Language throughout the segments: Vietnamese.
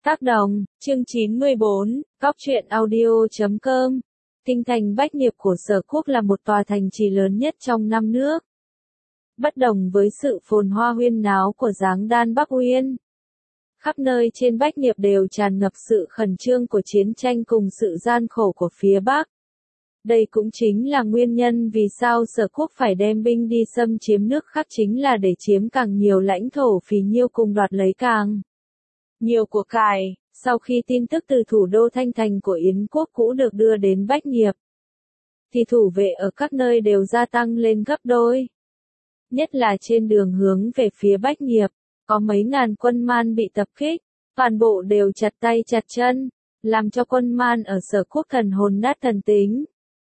Tác đồng, chương 94, Cóc truyện audio.com. Kinh thành Bách Nghiệp của Sở Quốc là một tòa thành trì lớn nhất trong năm nước. Bất đồng với sự phồn hoa huyên náo của Giáng Đan Bắc Uyên, khắp nơi trên Bách Nghiệp đều tràn ngập sự khẩn trương của chiến tranh cùng sự gian khổ của phía Bắc. Đây cũng chính là nguyên nhân vì sao Sở Quốc phải đem binh đi xâm chiếm nước khác, chính là để chiếm càng nhiều lãnh thổ phì nhiêu cùng đoạt lấy càng nhiều của cải. Sau khi tin tức từ thủ đô Thanh Thành của Yến quốc cũ được đưa đến Bách Nghiệp, thì thủ vệ ở các nơi đều gia tăng lên gấp đôi. Nhất là trên đường hướng về phía Bách Nghiệp, có mấy ngàn quân Man bị tập kích, toàn bộ đều chặt tay chặt chân, làm cho quân Man ở Sở Quốc thần hồn nát thần tính.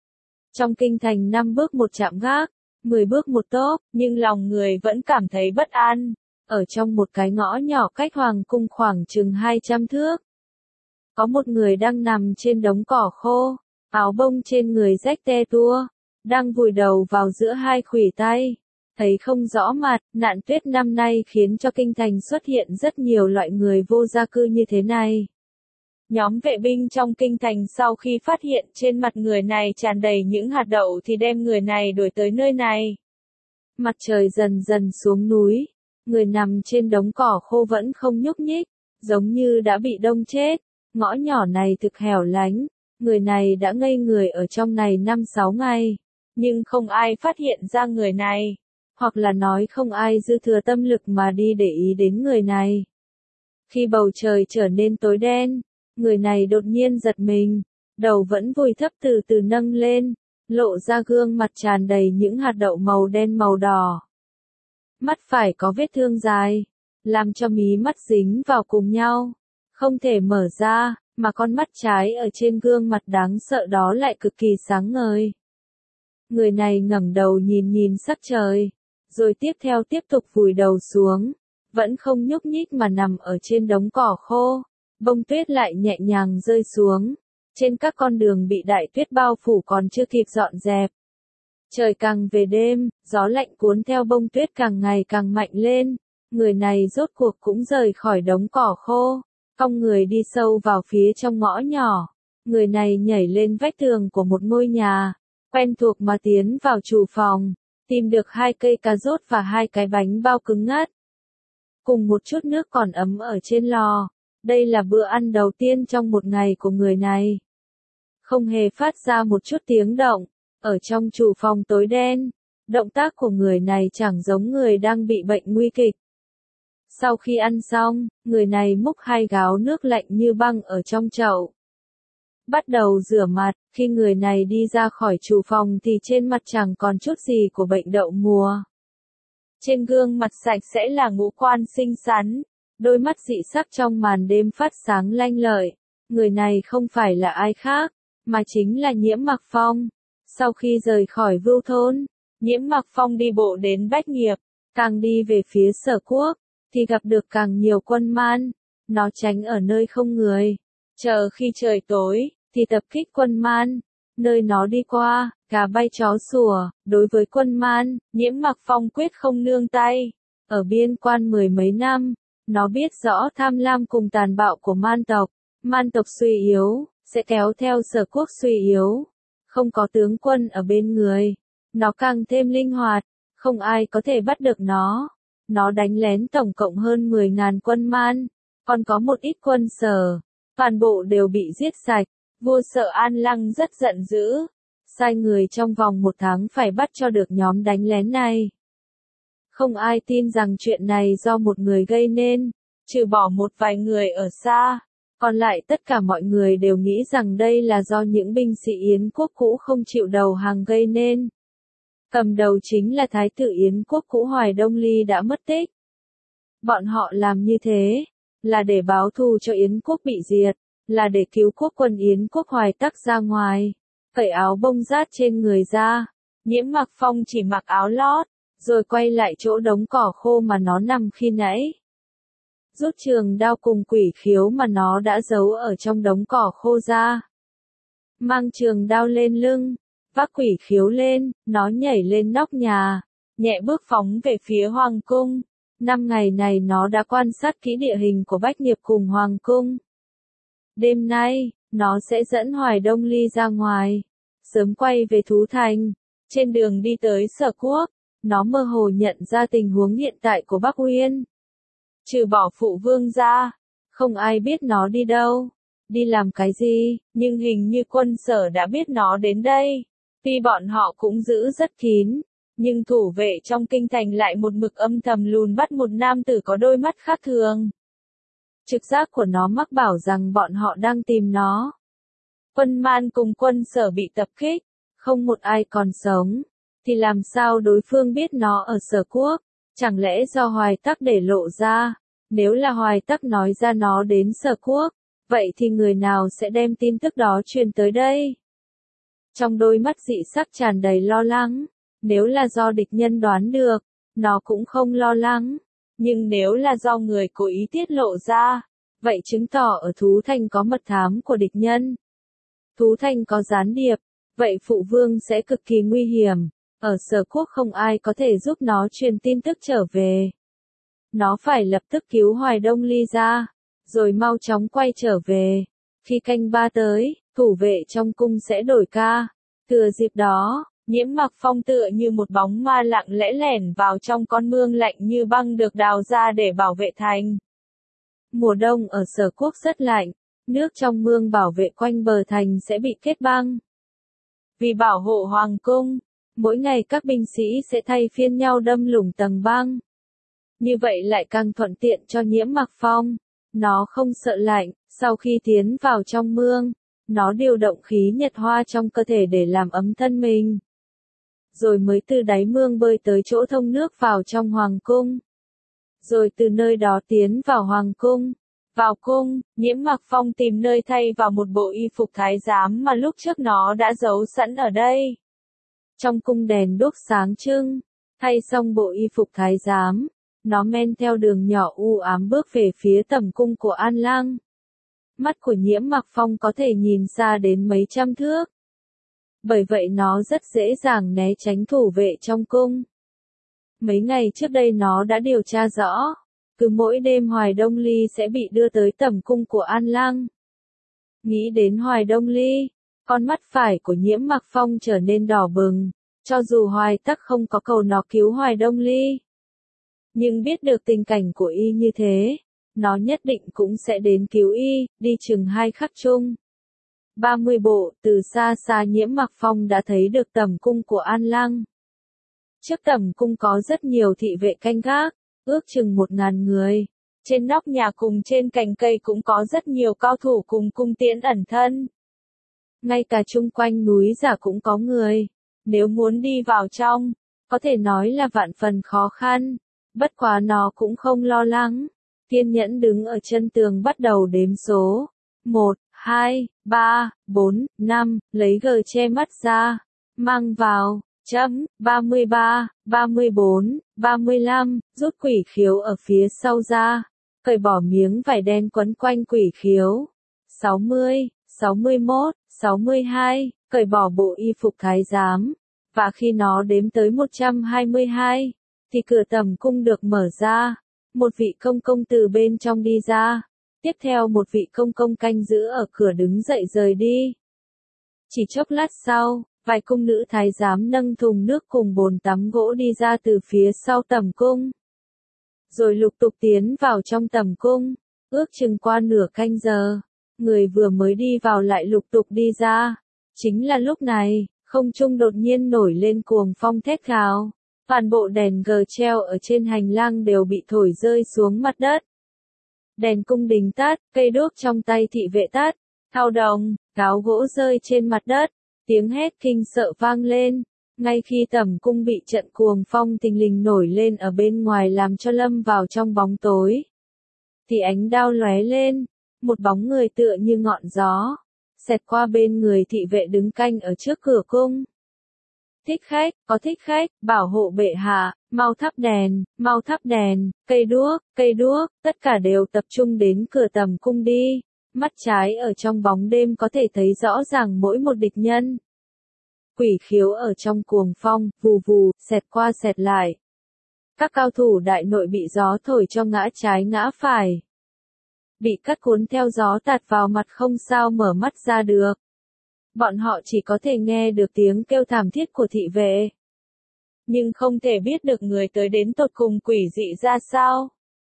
Trong kinh thành 5 bước một chạm gác, 10 bước một tốp, nhưng lòng người vẫn cảm thấy bất an. Ở trong một cái ngõ nhỏ cách hoàng cung khoảng chừng 200 thước, có một người đang nằm trên đống cỏ khô, áo bông trên người rách te tua, đang vùi đầu vào giữa hai khuỷu tay, thấy không rõ mặt. Nạn tuyết năm nay khiến cho kinh thành xuất hiện rất nhiều loại người vô gia cư như thế này. Nhóm vệ binh trong kinh thành sau khi phát hiện trên mặt người này tràn đầy những hạt đậu thì đem người này đuổi tới nơi này. Mặt trời dần dần xuống núi, người nằm trên đống cỏ khô vẫn không nhúc nhích, giống như đã bị đông chết. Ngõ nhỏ này thực hẻo lánh, người này đã ngây người ở trong này 5-6 ngày, nhưng không ai phát hiện ra người này, hoặc là nói không ai dư thừa tâm lực mà đi để ý đến người này. Khi bầu trời trở nên tối đen, người này đột nhiên giật mình, đầu vẫn vùi thấp từ từ nâng lên, lộ ra gương mặt tràn đầy những hạt đậu màu đen màu đỏ. Mắt phải có vết thương dài, làm cho mí mắt dính vào cùng nhau, không thể mở ra, mà con mắt trái ở trên gương mặt đáng sợ đó lại cực kỳ sáng ngời. Người này ngẩng đầu nhìn nhìn sắc trời, rồi tiếp tục vùi đầu xuống, vẫn không nhúc nhích mà nằm ở trên đống cỏ khô. Bông tuyết lại nhẹ nhàng rơi xuống, trên các con đường bị đại tuyết bao phủ còn chưa kịp dọn dẹp. Trời càng về đêm, gió lạnh cuốn theo bông tuyết càng ngày càng mạnh lên, người này rốt cuộc cũng rời khỏi đống cỏ khô, cong người đi sâu vào phía trong ngõ nhỏ. Người này nhảy lên vách tường của một ngôi nhà, quen thuộc mà tiến vào chủ phòng, tìm được 2 cây cà rốt và 2 cái bánh bao cứng ngắt, cùng một chút nước còn ấm ở trên lò. Đây là bữa ăn đầu tiên trong một ngày của người này. Không hề phát ra một chút tiếng động, ở trong chủ phòng tối đen, động tác của người này chẳng giống người đang bị bệnh nguy kịch. Sau khi ăn xong, người này múc 2 gáo nước lạnh như băng ở trong chậu, bắt đầu rửa mặt. Khi người này đi ra khỏi chủ phòng thì trên mặt chẳng còn chút gì của bệnh đậu mùa. Trên gương mặt sạch sẽ là ngũ quan xinh xắn, đôi mắt dị sắc trong màn đêm phát sáng lanh lợi. Người này không phải là ai khác, mà chính là Nhiễm Mặc Phong. Sau khi rời khỏi Vưu Thôn, Nhiễm Mặc Phong đi bộ đến Bách Nghiệp, càng đi về phía Sở Quốc, thì gặp được càng nhiều quân Man. Nó tránh ở nơi không người, chờ khi trời tối, thì tập kích quân Man. Nơi nó đi qua, gà bay chó sủa. Đối với quân Man, Nhiễm Mặc Phong quyết không nương tay. Ở biên quan 10 mấy năm, nó biết rõ tham lam cùng tàn bạo của Man tộc suy yếu, sẽ kéo theo Sở Quốc suy yếu. Không có tướng quân ở bên người, nó càng thêm linh hoạt, không ai có thể bắt được nó. Nó đánh lén tổng cộng hơn 10.000 quân Man, còn có một ít quân Sở, toàn bộ đều bị giết sạch. Vua Sở An Lăng rất giận dữ, sai người trong vòng 1 tháng phải bắt cho được nhóm đánh lén này. Không ai tin rằng chuyện này do một người gây nên, trừ bỏ một vài người ở xa, còn lại tất cả mọi người đều nghĩ rằng đây là do những binh sĩ Yến quốc cũ không chịu đầu hàng gây nên. Cầm đầu chính là Thái tử Yến quốc cũ Hoài Đông Ly đã mất tích. Bọn họ làm như thế, là để báo thù cho Yến quốc bị diệt, là để cứu quốc quân Yến quốc Hoài Tắc ra ngoài, cởi áo bông rát trên người ra. Nhiễm Mặc Phong chỉ mặc áo lót, rồi quay lại chỗ đống cỏ khô mà nó nằm khi nãy. Rút trường đao cùng quỷ khiếu mà nó đã giấu ở trong đống cỏ khô ra. Mang trường đao lên lưng, vác quỷ khiếu lên, nó nhảy lên nóc nhà, nhẹ bước phóng về phía hoàng cung. 5 ngày này nó đã quan sát kỹ địa hình của Bách Nghiệp cùng Hoàng cung. Đêm nay, nó sẽ dẫn Hoài Đông Ly ra ngoài, sớm quay về Thú Thành. Trên đường đi tới Sở Quốc, nó mơ hồ nhận ra tình huống hiện tại của Bắc Uyên. Trừ bỏ phụ vương ra, không ai biết nó đi đâu, đi làm cái gì, nhưng hình như quân Sở đã biết nó đến đây. Tuy bọn họ cũng giữ rất kín, nhưng thủ vệ trong kinh thành lại một mực âm thầm lùn bắt một nam tử có đôi mắt khác thường. Trực giác của nó mách bảo rằng bọn họ đang tìm nó. Quân Man cùng quân Sở bị tập kích, không một ai còn sống, thì làm sao đối phương biết nó ở Sở Quốc? Chẳng lẽ do Hoài Tắc để lộ ra? Nếu là Hoài Tắc nói ra nó đến Sở Quốc, vậy thì người nào sẽ đem tin tức đó truyền tới đây? Trong đôi mắt dị sắc tràn đầy lo lắng. Nếu là do địch nhân đoán được, nó cũng không lo lắng. Nhưng nếu là do người cố ý tiết lộ ra, vậy chứng tỏ ở Thú Thành có mật thám của địch nhân. Thú Thành có gián điệp, vậy phụ vương sẽ cực kỳ nguy hiểm. Ở Sở Quốc không ai có thể giúp nó truyền tin tức trở về. Nó phải lập tức cứu Hoài Đông Ly ra, rồi mau chóng quay trở về. Khi canh ba tới, thủ vệ trong cung sẽ đổi ca. Thừa dịp đó, Nhiễm Mặc Phong tựa như một bóng ma lặng lẽ lẻn vào trong con mương lạnh như băng được đào ra để bảo vệ thành. Mùa đông ở Sở Quốc rất lạnh, nước trong mương bảo vệ quanh bờ thành sẽ bị kết băng. Vì bảo hộ hoàng cung, mỗi ngày các binh sĩ sẽ thay phiên nhau đâm lủng tầng băng. Như vậy lại càng thuận tiện cho Nhiễm Mặc Phong. Nó không sợ lạnh, sau khi tiến vào trong mương, nó điều động khí nhật hoa trong cơ thể để làm ấm thân mình. Rồi mới từ đáy mương bơi tới chỗ thông nước vào trong hoàng cung. Rồi từ nơi đó tiến vào hoàng cung. Vào cung, Nhiễm Mặc Phong tìm nơi thay vào một bộ y phục thái giám mà lúc trước nó đã giấu sẵn ở đây. Trong cung đèn đuốc sáng trưng, thay xong bộ y phục thái giám, nó men theo đường nhỏ u ám bước về phía tầm cung của An Lăng. Mắt của Nhiễm Mặc Phong có thể nhìn xa đến mấy trăm thước. Bởi vậy nó rất dễ dàng né tránh thủ vệ trong cung. Mấy ngày trước đây nó đã điều tra rõ, cứ mỗi đêm Hoài Đông Ly sẽ bị đưa tới tầm cung của An Lăng. Nghĩ đến Hoài Đông Ly, con mắt phải của Nhiễm Mặc Phong trở nên đỏ bừng, cho dù Hoài Tắc không có cầu nó cứu Hoài Đông Ly. Nhưng biết được tình cảnh của y như thế, nó nhất định cũng sẽ đến cứu y, đi chừng 2 khắc chung. 30 bộ, từ xa xa Nhiễm Mặc Phong đã thấy được tầm cung của An Lăng. Trước tầm cung có rất nhiều thị vệ canh gác, ước chừng 1000 người. Trên nóc nhà cùng trên cành cây cũng có rất nhiều cao thủ cùng cung tiễn ẩn thân. Ngay cả chung quanh núi giả cũng có người. Nếu muốn đi vào trong, có thể nói là vạn phần khó khăn. Bất quá nó cũng không lo lắng. Kiên nhẫn đứng ở chân tường bắt đầu đếm số. 1, 2, 3, 4, 5, lấy gờ che mắt ra. Mang vào, chấm, 33, 34, 35, rút quỷ khiếu ở phía sau ra. Cởi bỏ miếng vải đen quấn quanh quỷ khiếu. 60, 61, 62, cởi bỏ bộ y phục thái giám. Và khi nó đếm tới 122, thì cửa tầm cung được mở ra. Một vị công công từ bên trong đi ra. Tiếp theo một vị công công canh giữ ở cửa đứng dậy rời đi. Chỉ chốc lát sau, vài cung nữ thái giám nâng thùng nước cùng bồn tắm gỗ đi ra từ phía sau tầm cung. Rồi lục tục tiến vào trong tầm cung, ước chừng qua nửa canh giờ, người vừa mới đi vào lại lục tục đi ra. Chính là lúc này, không trung đột nhiên nổi lên cuồng phong thét gào. Toàn bộ đèn gờ treo ở trên hành lang đều bị thổi rơi xuống mặt đất. Đèn cung đình tắt, cây đuốc trong tay thị vệ tắt, thao đồng, gáo gỗ rơi trên mặt đất, tiếng hét kinh sợ vang lên. Ngay khi tầm cung bị trận cuồng phong thình lình nổi lên ở bên ngoài làm cho lâm vào trong bóng tối, thì ánh đao lóe lên, một bóng người tựa như ngọn gió, xẹt qua bên người thị vệ đứng canh ở trước cửa cung. Thích khách, có thích khách, bảo hộ bệ hạ, mau thắp đèn, cây đuốc, tất cả đều tập trung đến cửa tầm cung đi. Mắt trái ở trong bóng đêm có thể thấy rõ ràng mỗi một địch nhân. Quỷ khiếu ở trong cuồng phong, vù vù, xẹt qua xẹt lại. Các cao thủ đại nội bị gió thổi cho ngã trái ngã phải. Bị cắt cuốn theo gió tạt vào mặt không sao mở mắt ra được. Bọn họ chỉ có thể nghe được tiếng kêu thảm thiết của thị vệ. Nhưng không thể biết được người tới đến tột cùng quỷ dị ra sao.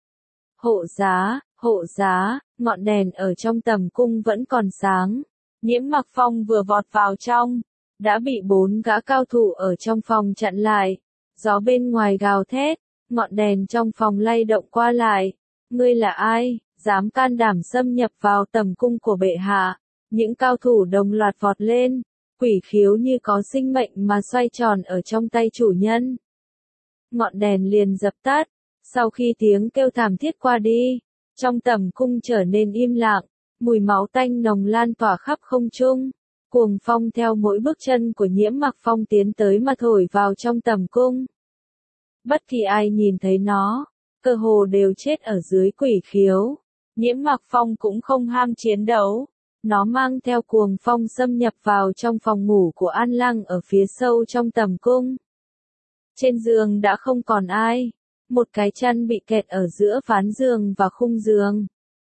Hộ giá, ngọn đèn ở trong tầm cung vẫn còn sáng. Nhiễm Mặc Phong vừa vọt vào trong, đã bị 4 gã cao thủ ở trong phòng chặn lại. Gió bên ngoài gào thét, ngọn đèn trong phòng lay động qua lại. Ngươi là ai, dám can đảm xâm nhập vào tầm cung của bệ hạ? Những cao thủ đồng loạt vọt lên, quỷ khiếu như có sinh mệnh mà xoay tròn ở trong tay chủ nhân. Ngọn đèn liền dập tắt, sau khi tiếng kêu thảm thiết qua đi, trong tầm cung trở nên im lặng, mùi máu tanh nồng lan tỏa khắp không trung. Cuồng phong theo mỗi bước chân của Nhiễm Mặc Phong tiến tới mà thổi vào trong tầm cung. Bất kỳ ai nhìn thấy nó, cơ hồ đều chết ở dưới quỷ khiếu. Nhiễm Mặc Phong cũng không ham chiến đấu. Nó mang theo cuồng phong xâm nhập vào trong phòng ngủ của An Lăng ở phía sâu trong tầm cung. Trên giường đã không còn ai. Một cái chăn bị kẹt ở giữa ván giường và khung giường.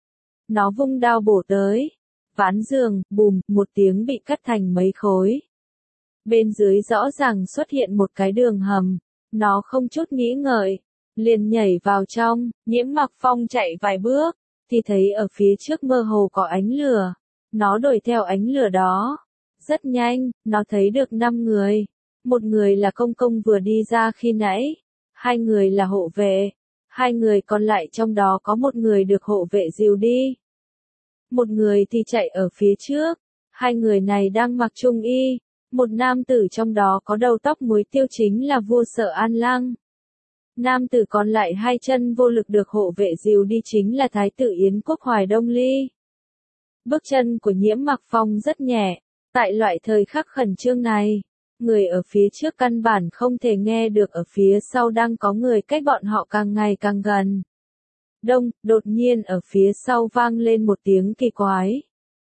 Nó vung đao bổ tới. Ván giường, bùm, một tiếng bị cắt thành mấy khối. Bên dưới rõ ràng xuất hiện một cái đường hầm. Nó không chút nghĩ ngợi, liền nhảy vào trong. Nhiễm Mặc Phong chạy vài bước, thì thấy ở phía trước mơ hồ có ánh lửa. Nó đuổi theo ánh lửa đó. Rất nhanh, nó thấy được 5 người. Một người là công công vừa đi ra khi nãy. 2 người là hộ vệ. 2 người còn lại trong đó có một người được hộ vệ dìu đi. Một người thì chạy ở phía trước. 2 người này đang mặc trung y. Một nam tử trong đó có đầu tóc muối tiêu chính là vua Sở An Lăng. Nam tử còn lại 2 chân vô lực được hộ vệ dìu đi chính là Thái tử Yến Quốc Hoài Đông Ly. Bước chân của Nhiễm Mặc Phong rất nhẹ. Tại loại thời khắc khẩn trương này, người ở phía trước căn bản không thể nghe được ở phía sau đang có người cách bọn họ càng ngày càng gần. Đột nhiên ở phía sau vang lên một tiếng kỳ quái.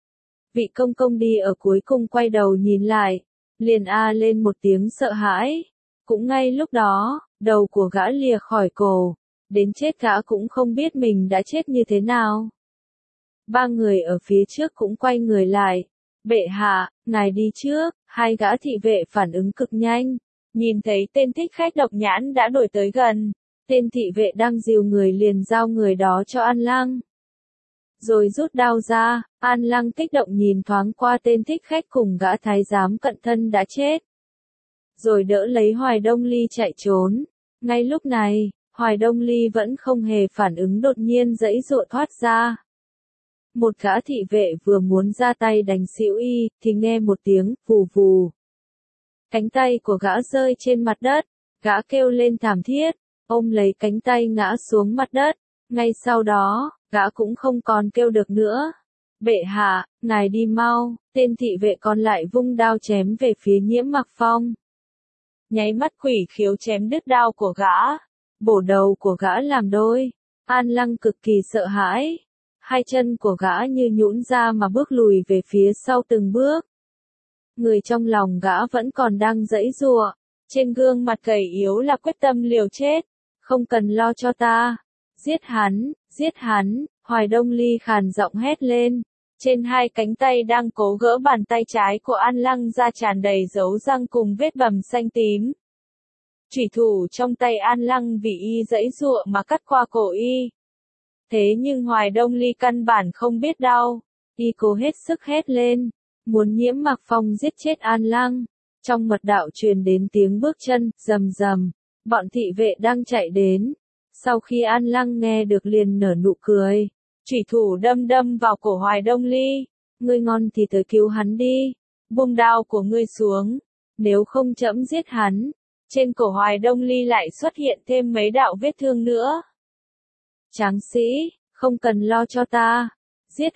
Vị công công đi ở cuối cùng quay đầu nhìn lại, liền lên một tiếng sợ hãi. Cũng ngay lúc đó, đầu của gã lìa khỏi cổ, đến chết gã cũng không biết mình đã chết như thế nào. 3 người ở phía trước cũng quay người lại. Bệ hạ, ngài đi trước. 2 gã thị vệ phản ứng cực nhanh. Nhìn thấy tên thích khách độc nhãn đã đuổi tới gần. Tên thị vệ đang dìu người liền giao người đó cho An Lăng. Rồi rút đao ra, An Lăng kích động nhìn thoáng qua tên thích khách cùng gã thái giám cận thân đã chết. Rồi đỡ lấy Hoài Đông Ly chạy trốn. Ngay lúc này, Hoài Đông Ly vẫn không hề phản ứng đột nhiên giãy giụa thoát ra. Một gã thị vệ vừa muốn ra tay đánh xỉu y, thì nghe một tiếng, vù vù. Cánh tay của gã rơi trên mặt đất, gã kêu lên thảm thiết, ôm lấy cánh tay ngã xuống mặt đất. Ngay sau đó, gã cũng không còn kêu được nữa. Bệ hạ, ngài đi mau. Tên thị vệ còn lại vung đao chém về phía Nhiễm Mặc Phong. Nháy mắt quỷ khiếu chém đứt đao của gã, bổ đầu của gã làm đôi. An Lăng cực kỳ sợ hãi. 2 chân của gã như nhũn ra mà bước lùi về phía sau từng bước. Người trong lòng gã vẫn còn đang giãy giụa. Trên gương mặt gầy yếu là quyết tâm liều chết. Không cần lo cho ta. Giết hắn, Hoài Đông Ly khàn giọng hét lên. Trên 2 cánh tay đang cố gỡ bàn tay trái của An Lăng ra tràn đầy dấu răng cùng vết bầm xanh tím. Chủy thủ trong tay An Lăng vì y giãy giụa mà cắt qua cổ y. Thế nhưng Hoài Đông Ly căn bản không biết đau. Y cố hết sức hét lên, muốn Nhiễm Mặc Phong giết chết An Lăng. Trong mật đạo truyền đến tiếng bước chân, rầm rầm. Bọn thị vệ đang chạy đến. Sau khi An Lăng nghe được liền nở nụ cười. Chủy thủ đâm vào cổ Hoài Đông Ly. Ngươi ngon thì tới cứu hắn đi. Buông đao của ngươi xuống. Nếu không trẫm giết hắn. Trên cổ Hoài Đông Ly lại xuất hiện thêm mấy đạo vết thương nữa. Tráng sĩ, không cần lo cho ta. Giết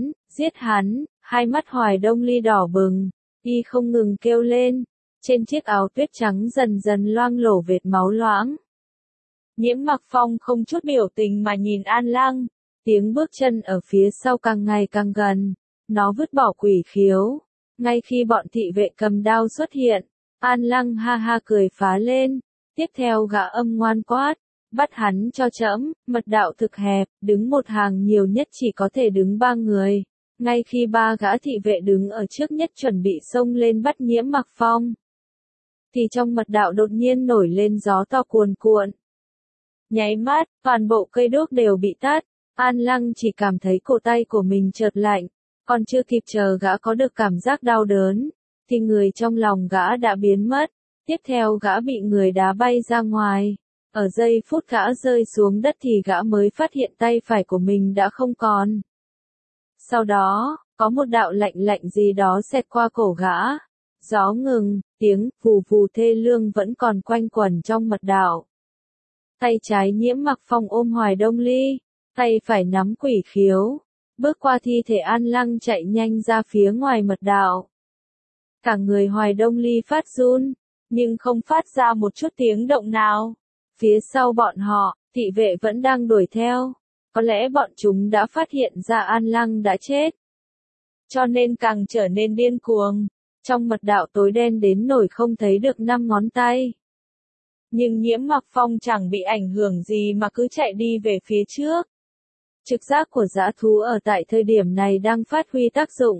hắn. 2 mắt Hoài Đông Ly đỏ bừng. Y không ngừng kêu lên. Trên chiếc áo tuyết trắng dần dần loang lổ vệt máu loãng. Nhiễm Mặc Phong không chút biểu tình mà nhìn An Lăng. Tiếng bước chân ở phía sau càng ngày càng gần. Nó vứt bỏ quỷ khiếu. Ngay khi bọn thị vệ cầm đao xuất hiện, An Lăng ha ha cười phá lên. Tiếp theo gã âm ngoan quát, bắt hắn cho trẫm, mật đạo thực hẹp, đứng một hàng nhiều nhất chỉ có thể đứng 3 người. Ngay khi 3 gã thị vệ đứng ở trước nhất chuẩn bị xông lên bắt Nhiễm Mặc Phong, thì trong mật đạo đột nhiên nổi lên gió to cuồn cuộn. Nháy mắt, toàn bộ cây đuốc đều bị tắt, An Lăng chỉ cảm thấy cổ tay của mình chợt lạnh, còn chưa kịp chờ gã có được cảm giác đau đớn, thì người trong lòng gã đã biến mất, tiếp theo gã bị người đá bay ra ngoài. Ở giây phút gã rơi xuống đất thì gã mới phát hiện tay phải của mình đã không còn. Sau đó, có một đạo lạnh lạnh gì đó xẹt qua cổ gã. Gió ngừng, tiếng vù vù thê lương vẫn còn quanh quẩn trong mật đạo. Tay trái Nhiễm Mặc Phong ôm Hoài Đông Ly, tay phải nắm Quỷ Khiếu, bước qua thi thể An Lăng chạy nhanh ra phía ngoài mật đạo. Cả người Hoài Đông Ly phát run, nhưng không phát ra một chút tiếng động nào. Phía sau bọn họ, thị vệ vẫn đang đuổi theo. Có lẽ bọn chúng đã phát hiện ra An Lăng đã chết, cho nên càng trở nên điên cuồng. Trong mật đạo tối đen đến nỗi không thấy được 5 ngón tay. Nhưng Nhiễm Mặc Phong chẳng bị ảnh hưởng gì mà cứ chạy đi về phía trước. Trực giác của dã thú ở tại thời điểm này đang phát huy tác dụng.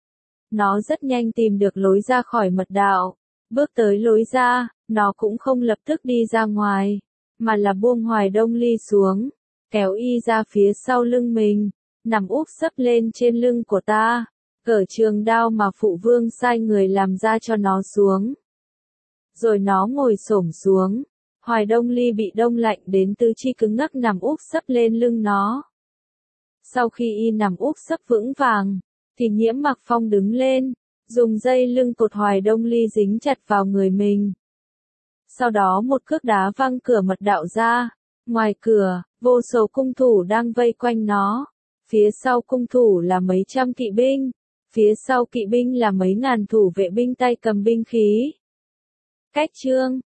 Nó rất nhanh tìm được lối ra khỏi mật đạo. Bước tới lối ra, nó cũng không lập tức đi ra ngoài, mà là buông Hoài Đông Ly xuống, kéo y ra phía sau lưng mình, nằm úp sấp lên trên lưng của ta, cởi trường đao mà phụ vương sai người làm ra cho nó xuống. Rồi nó ngồi xổm xuống, Hoài Đông Ly bị đông lạnh đến tứ chi cứng ngắc nằm úp sấp lên lưng nó. Sau khi y nằm úp sấp vững vàng, thì Nhiễm Mặc Phong đứng lên, dùng dây lưng cột Hoài Đông Ly dính chặt vào người mình. Sau đó một cước đá văng cửa mật đạo ra. Ngoài cửa, vô số cung thủ đang vây quanh nó. Phía sau cung thủ là mấy trăm kỵ binh. Phía sau kỵ binh là mấy ngàn thủ vệ binh tay cầm binh khí. Cách chương